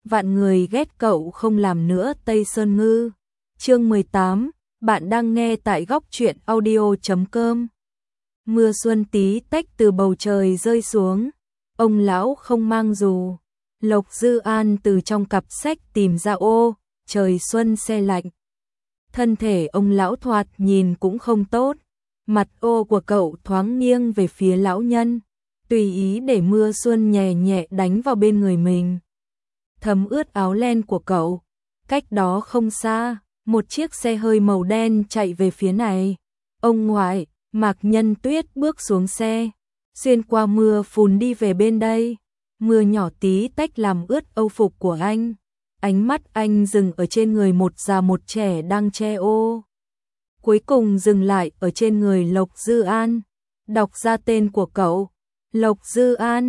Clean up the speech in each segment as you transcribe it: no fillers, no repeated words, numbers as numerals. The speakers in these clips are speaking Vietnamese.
vạn người ghét cậu không làm nữa Tây Sơn Ngư. Chương 18, bạn đang nghe tại góc truyện audio.com. Mưa xuân tí tách từ bầu trời rơi xuống, ông lão không mang dù. Lộc Dư An từ trong cặp sách tìm ra ô, trời xuân se lạnh. Thân thể ông lão thoạt nhìn cũng không tốt, mặt ô của cậu thoáng nghiêng về phía lão nhân, tùy ý để mưa xuân nhẹ nhẹ đánh vào bên người mình, thấm ướt áo len của cậu. Cách đó không xa, một chiếc xe hơi màu đen chạy về phía này. Ông ngoại, Mạc Nhân Tuyết bước xuống xe, xuyên qua mưa phùn đi về bên đây. Mưa nhỏ tí tách làm ướt âu phục của anh. Ánh mắt anh dừng ở trên người một già một trẻ đang che ô. Cuối cùng dừng lại ở trên người Lộc Dư An. Đọc ra tên của cậu. Lộc Dư An,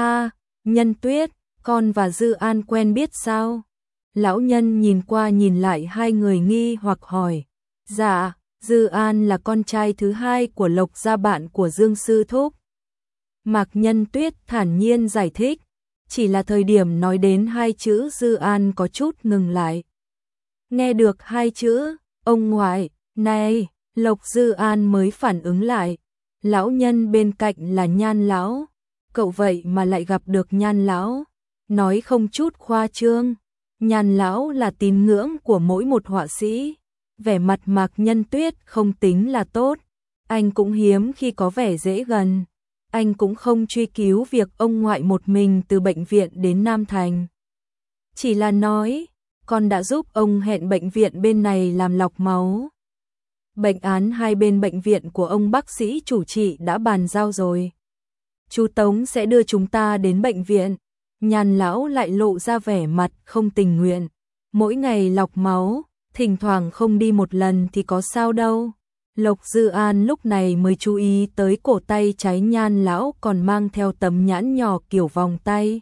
Nhân Tuyết, con và Dư An quen biết sao? Lão nhân nhìn qua nhìn lại hai người nghi hoặc hỏi. Dạ, Dư An là con trai thứ hai của Lộc gia bạn của Dương Sư Thúc. Mạc Nhân Tuyết thản nhiên giải thích, chỉ là thời điểm nói đến hai chữ Dư An có chút ngừng lại. Nghe được hai chữ, ông ngoại, này, Lộc Dư An mới phản ứng lại. Lão nhân bên cạnh là Nhan lão, cậu vậy mà lại gặp được Nhan lão. Nói không chút khoa trương, Nhan lão là tín ngưỡng của mỗi một họa sĩ. Vẻ mặt Mạc Nhân Tuyết không tính là tốt, anh cũng hiếm khi có vẻ dễ gần. Anh cũng không truy cứu việc ông ngoại một mình từ bệnh viện đến Nam Thành. Chỉ là nói, con đã giúp ông hẹn bệnh viện bên này làm lọc máu. Bệnh án hai bên bệnh viện của ông bác sĩ chủ trị đã bàn giao rồi. Chú Tống sẽ đưa chúng ta đến bệnh viện. Nhan lão lại lộ ra vẻ mặt không tình nguyện. Mỗi ngày lọc máu, thỉnh thoảng không đi một lần thì có sao đâu. Lộc Dư An lúc này mới chú ý tới cổ tay trái Nhan lão còn mang theo tấm nhãn nhỏ kiểu vòng tay.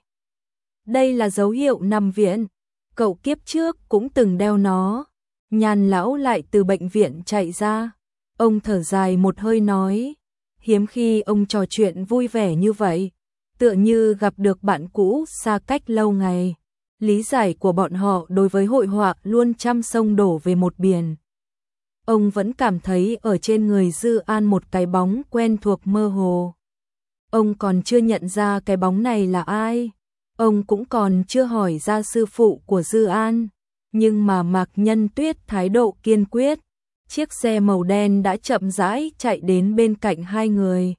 Đây là dấu hiệu nằm viện, cậu kiếp trước cũng từng đeo nó. Nhan lão lại từ bệnh viện chạy ra, ông thở dài một hơi nói, hiếm khi ông trò chuyện vui vẻ như vậy, tựa như gặp được bạn cũ xa cách lâu ngày. Lý giải của bọn họ đối với hội họa luôn trăm sông đổ về một biển. Ông vẫn cảm thấy ở trên người Dư An một cái bóng quen thuộc mơ hồ. Ông còn chưa nhận ra cái bóng này là ai. Ông cũng còn chưa hỏi ra sư phụ của Dư An. Nhưng mà Mạc Nhân Tuyết thái độ kiên quyết. Chiếc xe màu đen đã chậm rãi chạy đến bên cạnh hai người.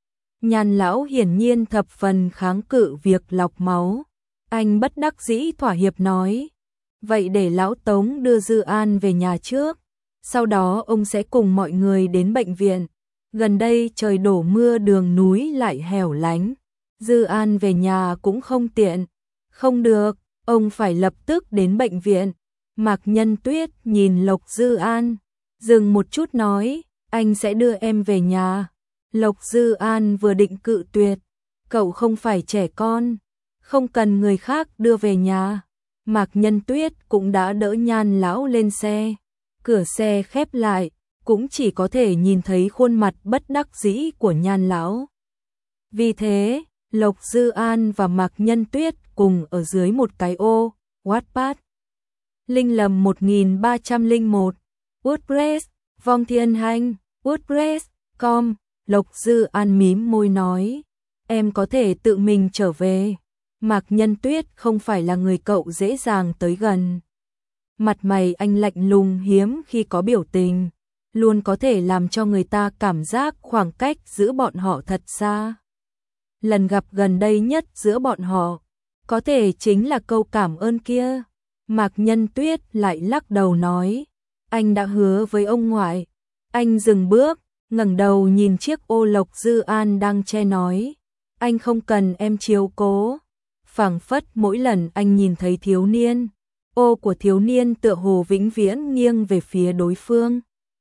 Nhan lão hiển nhiên thập phần kháng cự việc lọc máu. Anh bất đắc dĩ thỏa hiệp nói. Vậy để lão Tống đưa Dư An về nhà trước. Sau đó ông sẽ cùng mọi người đến bệnh viện. Gần đây trời đổ mưa đường núi lại hẻo lánh. Dư An về nhà cũng không tiện. Không được, ông phải lập tức đến bệnh viện. Mạc Nhân Tuyết nhìn Lộc Dư An, dừng một chút nói, anh sẽ đưa em về nhà. Lộc Dư An vừa định cự tuyệt, cậu không phải trẻ con, không cần người khác đưa về nhà. Mạc Nhân Tuyết cũng đã đỡ Nhan lão lên xe. Cửa xe khép lại, cũng chỉ có thể nhìn thấy khuôn mặt bất đắc dĩ của Nhan lão. Vì thế, Lộc Dư An và Mạc Nhân Tuyết cùng ở dưới một cái ô, Wattpad. Linh lầm 1301, WordPress, Vong Thiên Hành, WordPress.com. Lộc Dư An mím môi nói, em có thể tự mình trở về. Mạc Nhân Tuyết không phải là người cậu dễ dàng tới gần. Mặt mày anh lạnh lùng hiếm khi có biểu tình, luôn có thể làm cho người ta cảm giác khoảng cách giữa bọn họ thật xa. Lần gặp gần đây nhất giữa bọn họ, có thể chính là câu cảm ơn kia. Mạc Nhân Tuyết lại lắc đầu nói, anh đã hứa với ông ngoại. Anh dừng bước, ngẩng đầu nhìn chiếc ô Lộc Dư An đang che nói, anh không cần em chiếu cố. Phảng phất mỗi lần anh nhìn thấy thiếu niên, ô của thiếu niên tựa hồ vĩnh viễn nghiêng về phía đối phương.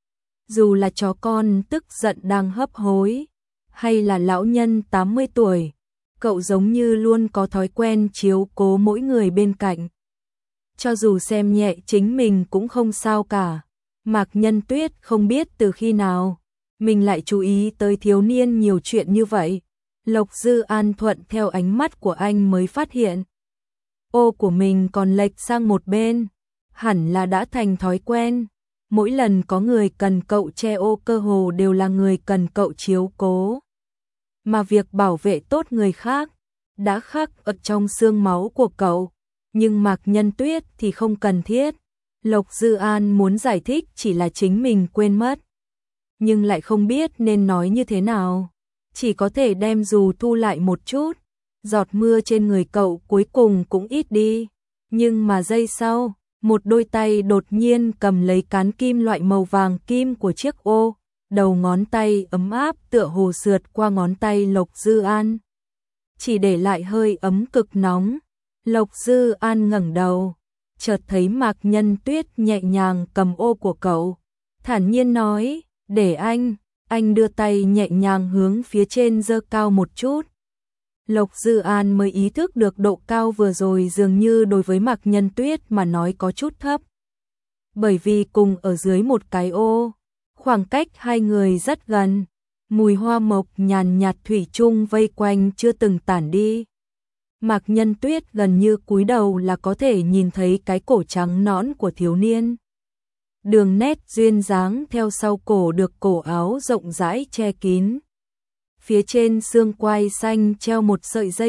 Dù là chó con tức giận đang hấp hối, hay là lão nhân 80 tuổi, cậu giống như luôn có thói quen chiếu cố mỗi người bên cạnh. Cho dù xem nhẹ chính mình cũng không sao cả. Mạc Nhân Tuyết không biết từ khi nào, mình lại chú ý tới thiếu niên nhiều chuyện như vậy. Lộc Dư An thuận theo ánh mắt của anh mới phát hiện. ô của mình còn lệch sang một bên, hẳn là đã thành thói quen. Mỗi lần có người cần cậu che ô cơ hồ đều là người cần cậu chiếu cố. Mà việc bảo vệ tốt người khác đã khắc ở trong xương máu của cậu, nhưng Mạc Nhân Tuyết thì không cần thiết. Lộc Dư An muốn giải thích chỉ là chính mình quên mất, nhưng lại không biết nên nói như thế nào, chỉ có thể đem dù thu lại một chút. Giọt mưa trên người cậu cuối cùng cũng ít đi, nhưng mà giây sau, một đôi tay đột nhiên cầm lấy cán kim loại màu vàng kim của chiếc ô, đầu ngón tay ấm áp tựa hồ sượt qua ngón tay Lộc Dư An, chỉ để lại hơi ấm cực nóng. Lộc Dư An ngẩng đầu, chợt thấy Mạc Nhân Tuyết nhẹ nhàng cầm ô của cậu, thản nhiên nói, để anh đưa tay nhẹ nhàng hướng phía trên giơ cao một chút. Lộc Dư An mới ý thức được độ cao vừa rồi dường như đối với Mạc Nhân Tuyết mà nói có chút thấp. Bởi vì cùng ở dưới một cái ô, khoảng cách hai người rất gần, mùi hoa mộc nhàn nhạt thủy chung vây quanh chưa từng tản đi. Mạc Nhân Tuyết gần như cúi đầu là có thể nhìn thấy cái cổ trắng nõn của thiếu niên. Đường nét duyên dáng theo sau cổ được cổ áo rộng rãi che kín. Phía trên xương quai xanh treo một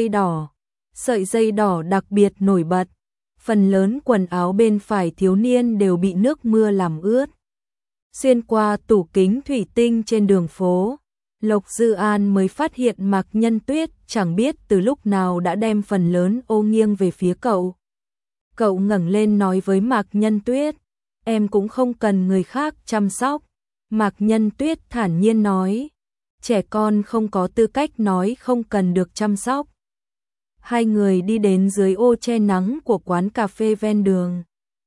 sợi dây đỏ đặc biệt nổi bật. Phần lớn quần áo bên phải thiếu niên đều bị nước mưa làm ướt. Xuyên qua tủ kính thủy tinh trên đường phố, Lộc Dư An mới phát hiện Mạc Nhân Tuyết chẳng biết từ lúc nào đã đem phần lớn ô nghiêng về phía cậu. Cậu ngẩng lên nói với Mạc Nhân Tuyết, em cũng không cần người khác chăm sóc. Mạc Nhân Tuyết thản nhiên nói, trẻ con không có tư cách nói không cần được chăm sóc. Hai người đi đến dưới ô che nắng của quán cà phê ven đường.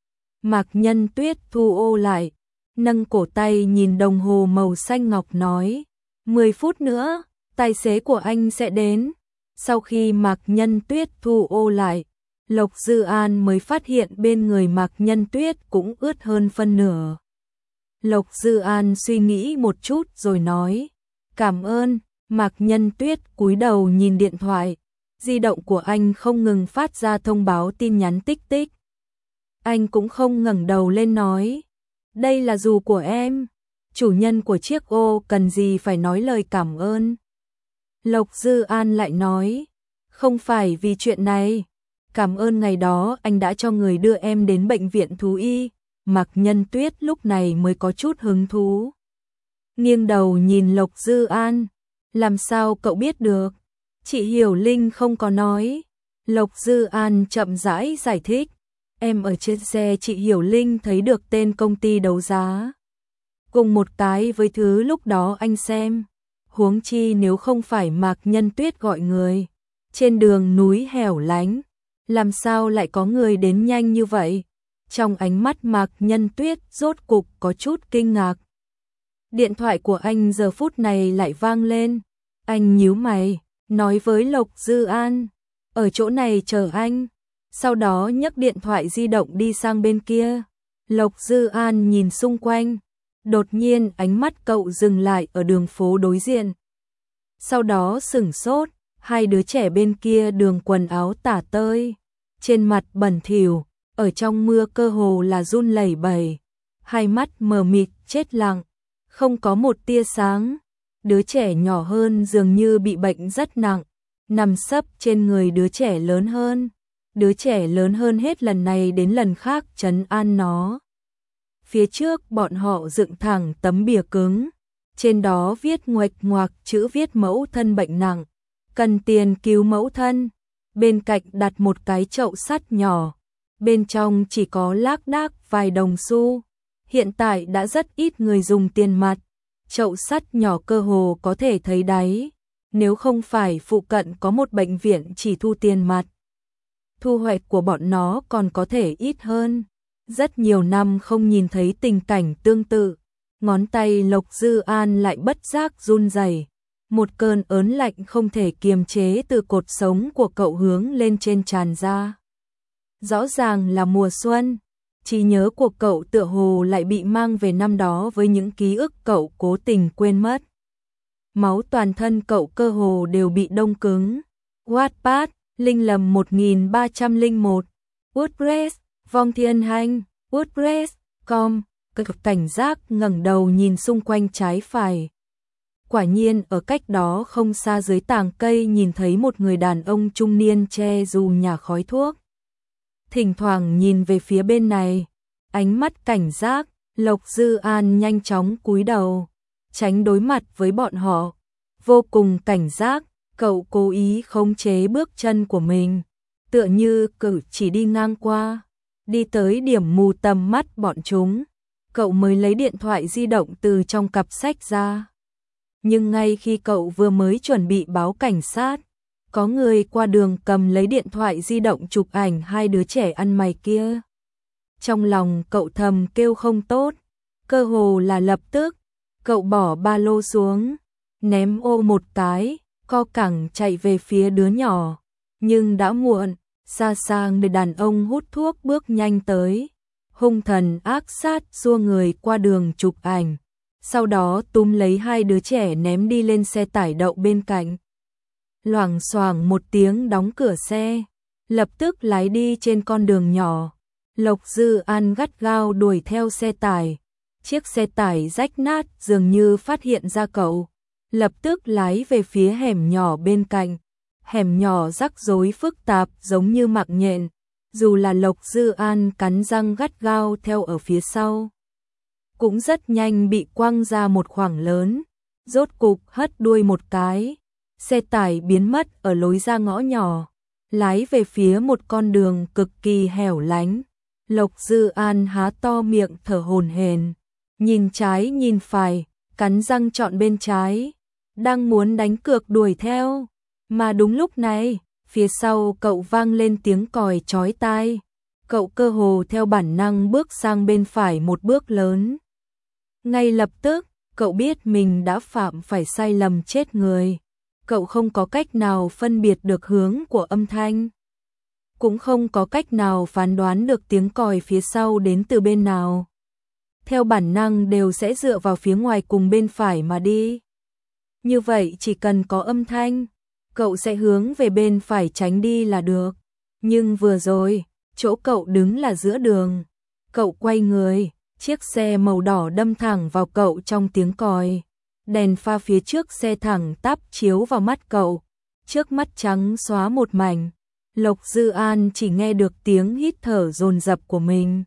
Mạc Nhân Tuyết thu ô lại, nâng cổ tay nhìn đồng hồ màu xanh ngọc nói, 10 phút nữa, tài xế của anh sẽ đến. Sau khi Mạc Nhân Tuyết thu ô lại, Lộc Dư An mới phát hiện bên người Mạc Nhân Tuyết cũng ướt hơn phân nửa. Lộc Dư An suy nghĩ một chút rồi nói, cảm ơn. Mạc Nhân Tuyết cúi đầu nhìn điện thoại, di động của anh không ngừng phát ra thông báo tin nhắn tích tích. Anh cũng không ngẩng đầu lên nói, đây là dù của em, chủ nhân của chiếc ô cần gì phải nói lời cảm ơn. Lộc Dư An lại nói, không phải vì chuyện này, cảm ơn ngày đó anh đã cho người đưa em đến bệnh viện thú y. Mạc Nhân Tuyết lúc này mới có chút hứng thú, nghiêng đầu nhìn Lộc Dư An, làm sao cậu biết được? Chị Hiểu Linh không có nói. Lộc Dư An chậm rãi giải thích, em ở trên xe chị Hiểu Linh thấy được tên công ty đấu giá, cùng một cái với thứ lúc đó anh xem. Huống chi nếu không phải Mạc Nhân Tuyết gọi người, trên đường núi hẻo lánh, làm sao lại có người đến nhanh như vậy? Trong ánh mắt Mạc Nhân Tuyết rốt cục có chút kinh ngạc. Điện thoại của anh giờ phút này lại vang lên. Anh nhíu mày, nói với Lộc Dư An, ở chỗ này chờ anh. Sau đó nhấc điện thoại di động đi sang bên kia. Lộc Dư An nhìn xung quanh, đột nhiên ánh mắt cậu dừng lại ở đường phố đối diện. Sau đó sửng sốt, hai đứa trẻ bên kia đường quần áo tả tơi, trên mặt bẩn thỉu, ở trong mưa cơ hồ là run lẩy bẩy, hai mắt mờ mịt chết lặng, không có một tia sáng. Đứa trẻ nhỏ hơn dường như bị bệnh rất nặng, nằm sấp trên người đứa trẻ lớn hơn. Đứa trẻ lớn hơn hết lần này đến lần khác trấn an nó. Phía trước bọn họ dựng thẳng tấm bìa cứng, trên đó viết nguệch ngoạc chữ viết mẫu thân bệnh nặng, cần tiền cứu mẫu thân. Bên cạnh đặt một cái chậu sắt nhỏ, bên trong chỉ có lác đác vài đồng xu. Hiện tại đã rất ít người dùng tiền mặt, chậu sắt nhỏ cơ hồ có thể thấy đáy, nếu không phải phụ cận có một bệnh viện chỉ thu tiền mặt, thu hoạch của bọn nó còn có thể ít hơn. Rất nhiều năm không nhìn thấy tình cảnh tương tự, ngón tay Lộc Dư An lại bất giác run rẩy. Một cơn ớn lạnh không thể kiềm chế từ cột sống của cậu hướng lên trên tràn ra. Rõ ràng là mùa xuân, trí nhớ của cậu tựa hồ lại bị mang về năm đó với những ký ức cậu cố tình quên mất. Máu toàn thân cậu cơ hồ đều bị đông cứng. Wattpad, Linh lầm 1301, WordPress, Vong Thiên Hành, WordPress.com, cảnh giác ngẩng đầu nhìn xung quanh trái phải. Quả nhiên ở cách đó không xa dưới tàng cây nhìn thấy một người đàn ông trung niên che dù nhả khói thuốc. Thỉnh thoảng nhìn về phía bên này, ánh mắt cảnh giác, Lộc Dư An nhanh chóng cúi đầu, tránh đối mặt với bọn họ. Vô cùng cảnh giác, cậu cố ý khống chế bước chân của mình, tựa như cử chỉ đi ngang qua, đi tới điểm mù tầm mắt bọn chúng. Cậu mới lấy điện thoại di động từ trong cặp sách ra. Nhưng ngay khi cậu vừa mới chuẩn bị báo cảnh sát, có người qua đường cầm lấy điện thoại di động chụp ảnh hai đứa trẻ ăn mày kia. Trong lòng cậu thầm kêu không tốt, cơ hồ là lập tức, cậu bỏ ba lô xuống, ném ô một cái, co cẳng chạy về phía đứa nhỏ. Nhưng đã muộn, xa xa người đàn ông hút thuốc bước nhanh tới, hung thần ác sát xua người qua đường chụp ảnh. Sau đó túm lấy hai đứa trẻ ném đi lên xe tải đậu bên cạnh. Loảng xoảng một tiếng đóng cửa xe, lập tức lái đi trên con đường nhỏ. Lộc Dư An gắt gao đuổi theo xe tải. Chiếc xe tải rách nát dường như phát hiện ra cậu, lập tức lái về phía hẻm nhỏ bên cạnh. Hẻm nhỏ rắc rối phức tạp giống như mạng nhện, dù là Lộc Dư An cắn răng gắt gao theo ở phía sau, cũng rất nhanh bị quăng ra một khoảng lớn. Rốt cục hất đuôi một cái, xe tải biến mất ở lối ra ngõ nhỏ, lái về phía một con đường cực kỳ hẻo lánh. Lộc Dư An há to miệng thở hổn hển, nhìn trái nhìn phải, cắn răng chọn bên trái, đang muốn đánh cược đuổi theo. Mà đúng lúc này, phía sau cậu vang lên tiếng còi chói tai. Cậu cơ hồ theo bản năng bước sang bên phải một bước lớn. Ngay lập tức, cậu biết mình đã phạm phải sai lầm chết người. Cậu không có cách nào phân biệt được hướng của âm thanh, cũng không có cách nào phán đoán được tiếng còi phía sau đến từ bên nào. Theo bản năng đều sẽ dựa vào phía ngoài cùng bên phải mà đi. Như vậy chỉ cần có âm thanh, cậu sẽ hướng về bên phải tránh đi là được. Nhưng vừa rồi, chỗ cậu đứng là giữa đường. Cậu quay người, chiếc xe màu đỏ đâm thẳng vào cậu trong tiếng còi. Đèn pha phía trước xe thẳng tắp chiếu vào mắt cậu. Trước mắt trắng xóa một mảnh. Lộc Dư An chỉ nghe được tiếng hít thở dồn dập của mình.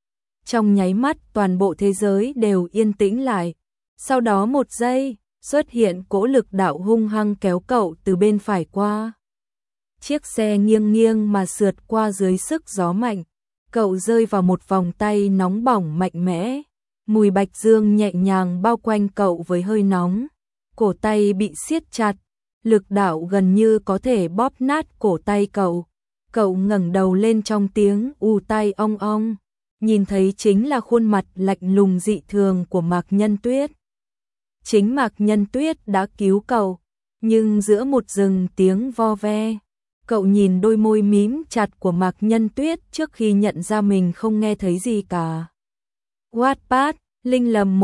Trong nháy mắt toàn bộ thế giới đều yên tĩnh lại. Sau đó một giây, xuất hiện cỗ lực đạo hung hăng kéo cậu từ bên phải qua. Chiếc xe nghiêng nghiêng mà sượt qua dưới sức gió mạnh. Cậu rơi vào một vòng tay nóng bỏng mạnh mẽ. Mùi bạch dương nhẹ nhàng bao quanh cậu với hơi nóng. Cổ tay bị siết chặt. Lực đạo gần như có thể bóp nát cổ tay cậu. Cậu ngẩng đầu lên trong tiếng ù tai ong ong. Nhìn thấy chính là khuôn mặt lạnh lùng dị thường của Mạc Nhân Tuyết. Chính Mạc Nhân Tuyết đã cứu cậu. Nhưng giữa một rừng tiếng vo ve, cậu nhìn đôi môi mím chặt của Mạc Nhân Tuyết trước khi nhận ra mình không nghe thấy gì cả. Wattpad, Linh lầm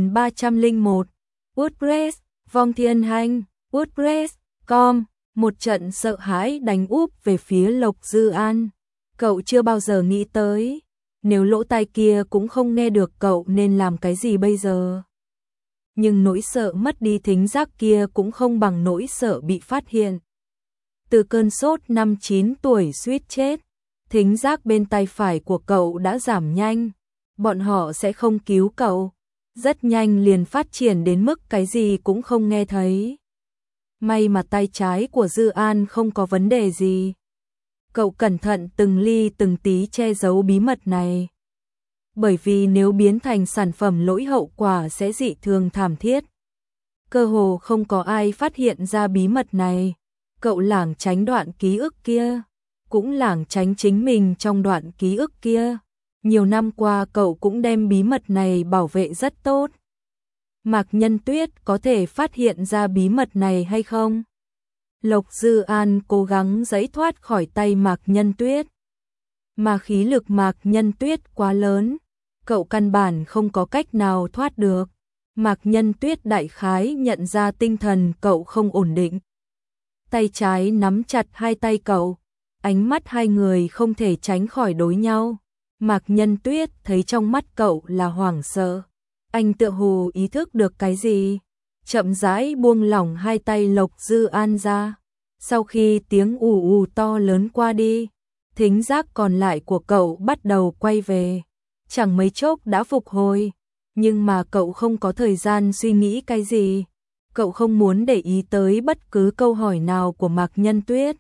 1301, WordPress, Vong Thiên Hành, WordPress.com, một trận sợ hãi đánh úp về phía Lộc Dư An. Cậu chưa bao giờ nghĩ tới, nếu lỗ tai kia cũng không nghe được cậu nên làm cái gì bây giờ. Nhưng nỗi sợ mất đi thính giác kia cũng không bằng nỗi sợ bị phát hiện. Từ cơn sốt năm 9 tuổi suýt chết, thính giác bên tai phải của cậu đã giảm nhanh. Bọn họ sẽ không cứu cậu. Rất nhanh liền phát triển đến mức cái gì cũng không nghe thấy. May mà tay trái của Dư An không có vấn đề gì. Cậu cẩn thận từng ly từng tí che giấu bí mật này. Bởi vì nếu biến thành sản phẩm lỗi hậu quả sẽ dị thường thảm thiết. Cơ hồ không có ai phát hiện ra bí mật này. Cậu lảng tránh đoạn ký ức kia, cũng lảng tránh chính mình trong đoạn ký ức kia. Nhiều năm qua cậu cũng đem bí mật này bảo vệ rất tốt. Mạc Nhân Tuyết có thể phát hiện ra bí mật này hay không? Lộc Dư An cố gắng giãy thoát khỏi tay Mạc Nhân Tuyết. Mà khí lực Mạc Nhân Tuyết quá lớn, cậu căn bản không có cách nào thoát được. Mạc Nhân Tuyết đại khái nhận ra tinh thần cậu không ổn định. tay trái nắm chặt hai tay cậu. Ánh mắt hai người không thể tránh khỏi đối nhau. Mạc Nhân Tuyết thấy trong mắt cậu là hoảng sợ. Anh tựa hồ ý thức được cái gì, chậm rãi buông lỏng hai tay Lộc Dư An ra. Sau khi tiếng ù ù to lớn qua đi, thính giác còn lại của cậu bắt đầu quay về. Chẳng mấy chốc đã phục hồi, nhưng mà cậu không có thời gian suy nghĩ cái gì. Cậu không muốn để ý tới bất cứ câu hỏi nào của Mạc Nhân Tuyết,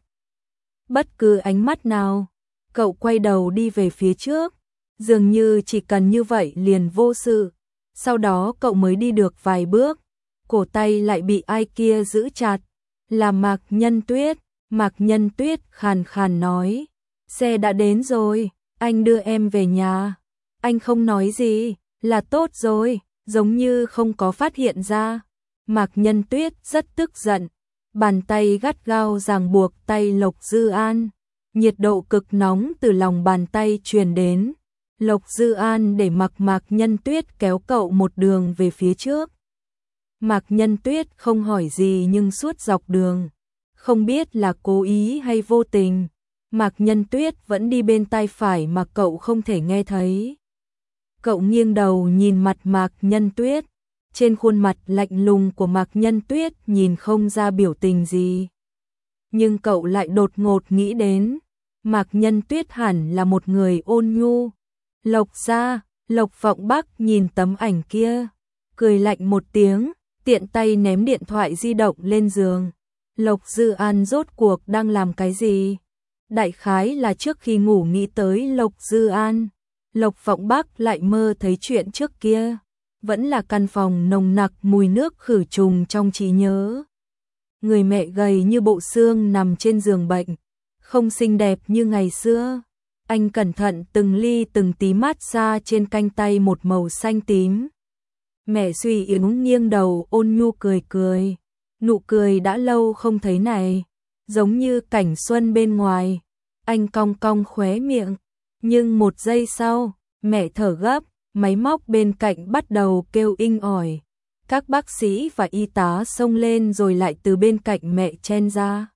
bất cứ ánh mắt nào. Cậu quay đầu đi về phía trước, dường như chỉ cần như vậy liền vô sự. Sau đó cậu mới đi được vài bước, cổ tay lại bị ai kia giữ chặt. Là Mạc Nhân Tuyết. Mạc Nhân Tuyết khàn khàn nói, xe đã đến rồi, anh đưa em về nhà. Anh không nói gì, là tốt rồi, giống như không có phát hiện ra. Mạc Nhân Tuyết rất tức giận, bàn tay gắt gao ràng buộc tay Lộc Dư An. Nhiệt độ cực nóng từ lòng bàn tay truyền đến. Lộc Dư An để mặc Mạc Nhân Tuyết kéo cậu một đường về phía trước. Mạc Nhân Tuyết không hỏi gì, nhưng suốt dọc đường, không biết là cố ý hay vô tình, Mạc Nhân Tuyết vẫn đi bên tai phải mà cậu không thể nghe thấy. Cậu nghiêng đầu nhìn mặt Mạc Nhân Tuyết, trên khuôn mặt lạnh lùng của Mạc Nhân Tuyết nhìn không ra biểu tình gì. Nhưng cậu lại đột ngột nghĩ đến, Mạc Nhân Tuyết hẳn là một người ôn nhu. Lộc gia, Lộc Vọng Bắc nhìn tấm ảnh kia, cười lạnh một tiếng, tiện tay ném điện thoại di động lên giường. Lộc Dư An rốt cuộc đang làm cái gì? Đại khái là trước khi ngủ nghĩ tới Lộc Dư An, Lộc Vọng Bắc lại mơ thấy chuyện trước kia. Vẫn là căn phòng nồng nặc mùi nước khử trùng trong trí nhớ. Người mẹ gầy như bộ xương nằm trên giường bệnh, không xinh đẹp như ngày xưa. Anh cẩn thận từng ly từng tí mát xa trên canh tay một màu xanh tím. Mẹ suy yếu nghiêng đầu ôn nhu cười cười. Nụ cười đã lâu không thấy này, giống như cảnh xuân bên ngoài. Anh cong cong khóe miệng, nhưng một giây sau, mẹ thở gấp, máy móc bên cạnh bắt đầu kêu inh ỏi. Các bác sĩ và y tá xông lên rồi lại từ bên cạnh mẹ chen ra.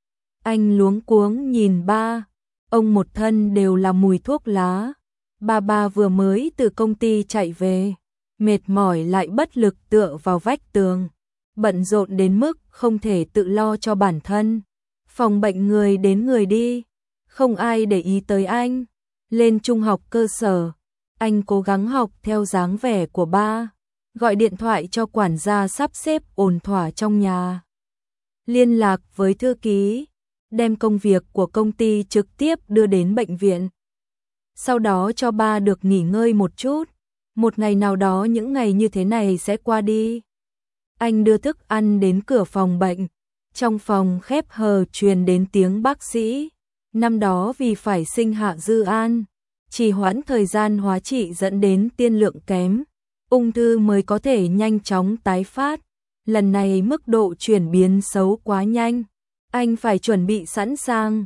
Anh luống cuống nhìn ba, ông một thân đều là mùi thuốc lá. Ba vừa mới từ công ty chạy về, mệt mỏi lại bất lực tựa vào vách tường, bận rộn đến mức không thể tự lo cho bản thân. Phòng bệnh người đến người đi, không ai để ý tới anh. Lên trung học cơ sở, anh cố gắng học theo dáng vẻ của ba, gọi điện thoại cho quản gia sắp xếp ổn thỏa trong nhà, liên lạc với thư ký, đem công việc của công ty trực tiếp đưa đến bệnh viện. Sau đó cho ba được nghỉ ngơi một chút, một ngày nào đó những ngày như thế này sẽ qua đi. Anh đưa thức ăn đến cửa phòng bệnh, trong phòng khép hờ truyền đến tiếng bác sĩ. Năm đó vì phải sinh Hạ Dư An, trì hoãn thời gian hóa trị dẫn đến tiên lượng kém, ung thư mới có thể nhanh chóng tái phát. Lần này mức độ chuyển biến xấu quá nhanh, anh phải chuẩn bị sẵn sàng.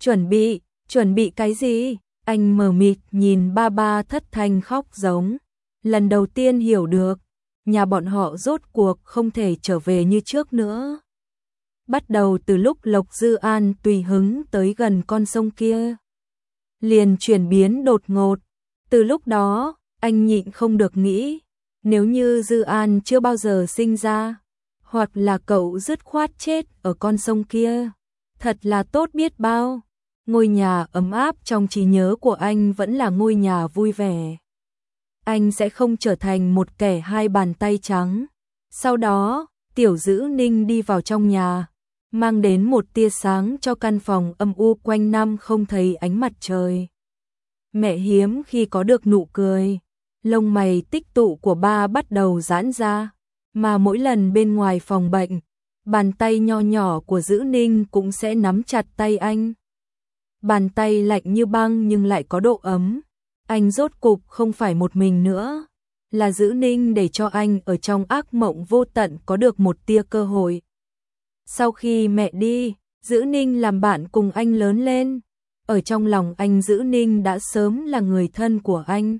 Chuẩn bị cái gì? Anh mờ mịt nhìn ba thất thanh khóc giống. Lần đầu tiên hiểu được, nhà bọn họ rốt cuộc không thể trở về như trước nữa. Bắt đầu từ lúc Lộc Dư An tùy hứng tới gần con sông kia, liền chuyển biến đột ngột. Từ lúc đó, anh nhịn không được nghĩ, nếu như Dư An chưa bao giờ sinh ra, hoặc là cậu dứt khoát chết ở con sông kia, thật là tốt biết bao. Ngôi nhà ấm áp trong trí nhớ của anh vẫn là ngôi nhà vui vẻ. Anh sẽ không trở thành một kẻ hai bàn tay trắng. Sau đó, Tiểu Dữ Ninh đi vào trong nhà, mang đến một tia sáng cho căn phòng âm u quanh năm không thấy ánh mặt trời. Mẹ hiếm khi có được nụ cười, lông mày tích tụ của ba bắt đầu giãn ra, mà mỗi lần bên ngoài phòng bệnh, bàn tay nho nhỏ của Dữ Ninh cũng sẽ nắm chặt tay anh. Bàn tay lạnh như băng nhưng lại có độ ấm. Anh rốt cục không phải một mình nữa, là Dữ Ninh để cho anh ở trong ác mộng vô tận có được một tia cơ hội. Sau khi mẹ đi, Dữ Ninh làm bạn cùng anh lớn lên. Ở trong lòng anh, Dữ Ninh đã sớm là người thân của anh.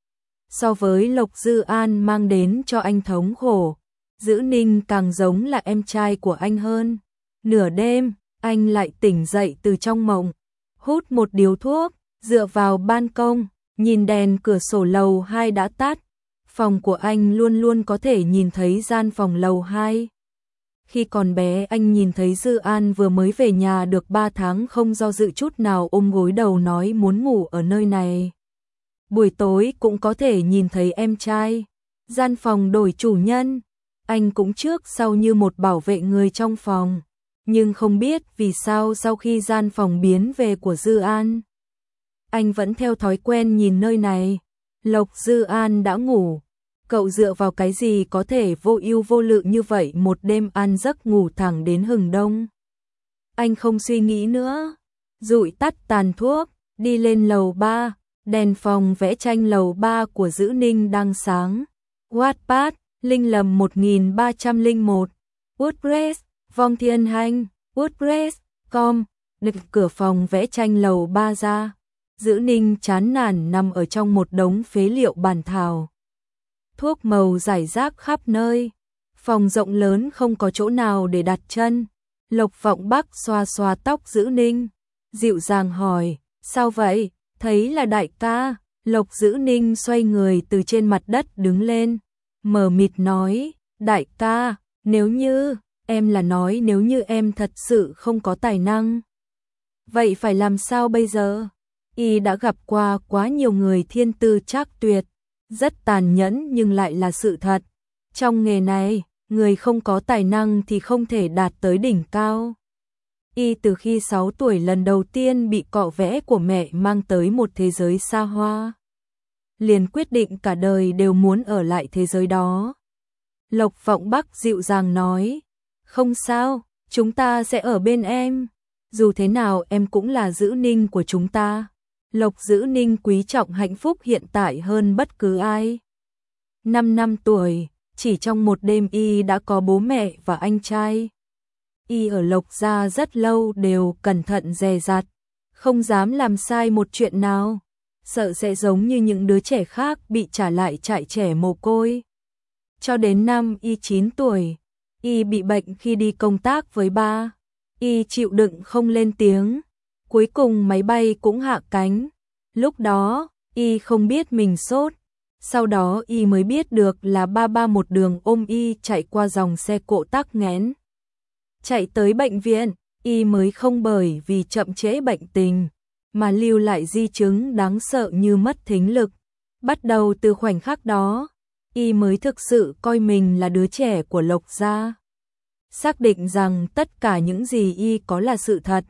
So với Lộc Dư An mang đến cho anh thống khổ, Dữ Ninh càng giống là em trai của anh hơn. Nửa đêm, anh lại tỉnh dậy từ trong mộng, hút một điếu thuốc, dựa vào ban công, nhìn đèn cửa sổ lầu 2 đã tắt. Phòng của anh luôn luôn có thể nhìn thấy gian phòng lầu 2. Khi còn bé anh nhìn thấy Dư An vừa mới về nhà được 3 tháng không do dự chút nào ôm gối đầu nói muốn ngủ ở nơi này. Buổi tối cũng có thể nhìn thấy em trai. Gian phòng đổi chủ nhân, anh cũng trước sau như một bảo vệ người trong phòng. Nhưng không biết vì sao sau khi gian phòng biến về của Dư An, anh vẫn theo thói quen nhìn nơi này. Lộc Dư An đã ngủ. Cậu dựa vào cái gì có thể vô ưu vô lự như vậy một đêm ăn giấc ngủ thẳng đến hừng đông. Anh không suy nghĩ nữa. Dụi tắt tàn thuốc, đi lên lầu 3. Đèn phòng vẽ tranh lầu 3 của Dữ Ninh đang sáng. Wattpad, Linh Lầm 1301. WordPress, Vong Thiên Hành, WordPress.com. Đập cửa phòng vẽ tranh lầu 3 ra. Dữ Ninh chán nản nằm ở trong một đống phế liệu bản thảo. Thuốc màu rải rác khắp nơi. Phòng rộng lớn không có chỗ nào để đặt chân. Lộc Vọng Bắc xoa xoa tóc Dữ Ninh, dịu dàng hỏi, sao vậy? Thấy là đại ca. Lộc Dữ Ninh xoay người từ trên mặt đất đứng lên, mờ mịt nói, đại ca, nếu như em thật sự không có tài năng, vậy phải làm sao bây giờ? Y đã gặp qua quá nhiều người thiên tư trác tuyệt, rất tàn nhẫn nhưng lại là sự thật. Trong nghề này, người không có tài năng thì không thể đạt tới đỉnh cao. Y từ khi 6 tuổi lần đầu tiên bị cọ vẽ của mẹ mang tới một thế giới xa hoa, liền quyết định cả đời đều muốn ở lại thế giới đó. Lộc Vọng Bắc dịu dàng nói, không sao, chúng ta sẽ ở bên em. Dù thế nào em cũng là Dữ Ninh của chúng ta. Lộc Dữ Ninh quý trọng hạnh phúc hiện tại hơn bất cứ ai. 5 năm tuổi, chỉ trong một đêm Y đã có bố mẹ và anh trai. Y ở Lộc gia rất lâu đều cẩn thận dè dặt, không dám làm sai một chuyện nào, sợ sẽ giống như những đứa trẻ khác bị trả lại trại trẻ mồ côi. Cho đến năm Y 9 tuổi, Y bị bệnh khi đi công tác với ba. Y chịu đựng không lên tiếng. Cuối cùng máy bay cũng hạ cánh. Lúc đó, Y không biết mình sốt. Sau đó Y mới biết được là ba một đường ôm Y chạy qua dòng xe cộ tắc nghẽn. Chạy tới bệnh viện, Y mới không bởi vì chậm trễ bệnh tình, mà lưu lại di chứng đáng sợ như mất thính lực. Bắt đầu từ khoảnh khắc đó, Y mới thực sự coi mình là đứa trẻ của Lộc gia. Xác định rằng tất cả những gì Y có là sự thật.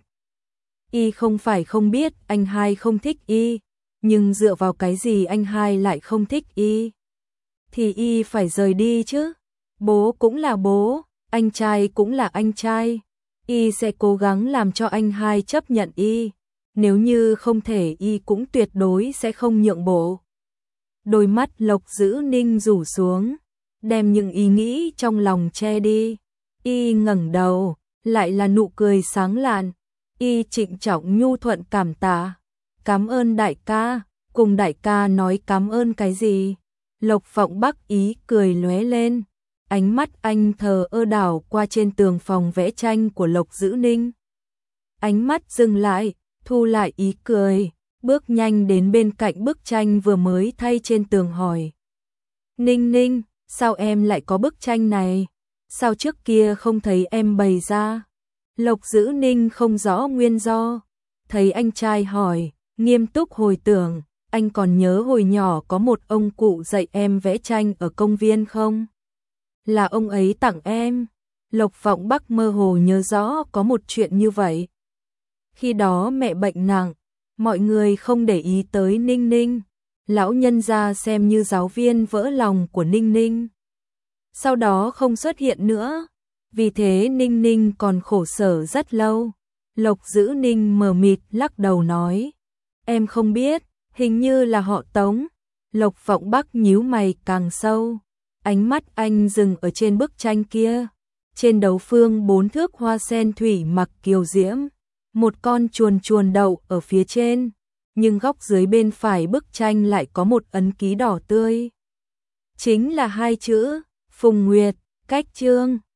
Y không phải không biết anh hai không thích Y, nhưng dựa vào cái gì anh hai lại không thích Y? Thì Y phải rời đi chứ. Bố cũng là bố, anh trai cũng là anh trai. Y sẽ cố gắng làm cho anh hai chấp nhận Y. Nếu như không thể Y cũng tuyệt đối sẽ không nhượng bộ. Đôi mắt Lộc Dữ Ninh rủ xuống, đem những ý nghĩ trong lòng che đi. Y ngẩng đầu, lại là nụ cười sáng lạn. Y trịnh trọng nhu thuận cảm tạ. Cảm ơn đại ca, cùng đại ca nói cảm ơn cái gì? Lộc Vọng Bắc ý cười lóe lên. Ánh mắt anh thờ ơ đảo qua trên tường phòng vẽ tranh của Lộc Dữ Ninh. Ánh mắt dừng lại, thu lại ý cười, bước nhanh đến bên cạnh bức tranh vừa mới thay trên tường hỏi. Ninh Ninh, sao em lại có bức tranh này? Sao trước kia không thấy em bày ra? Lộc Dữ Ninh không rõ nguyên do. Thấy anh trai hỏi, nghiêm túc hồi tưởng, anh còn nhớ hồi nhỏ có một ông cụ dạy em vẽ tranh ở công viên không? Là ông ấy tặng em. Lộc Vọng Bắc mơ hồ nhớ rõ có một chuyện như vậy. Khi đó mẹ bệnh nặng, mọi người không để ý tới Ninh Ninh. Lão nhân gia xem như giáo viên vỡ lòng của Ninh Ninh. Sau đó không xuất hiện nữa. Vì thế Ninh Ninh còn khổ sở rất lâu. Lộc Dữ Ninh mờ mịt lắc đầu nói. Em không biết, hình như là họ Tống. Lộc Vọng Bắc nhíu mày càng sâu. Ánh mắt anh dừng ở trên bức tranh kia. Trên đấu phương 4 thước hoa sen thủy mặc kiều diễm. Một con chuồn chuồn đậu ở phía trên. Nhưng góc dưới bên phải bức tranh lại có một ấn ký đỏ tươi. Chính là 2 chữ, Phùng Nguyệt, cách chương.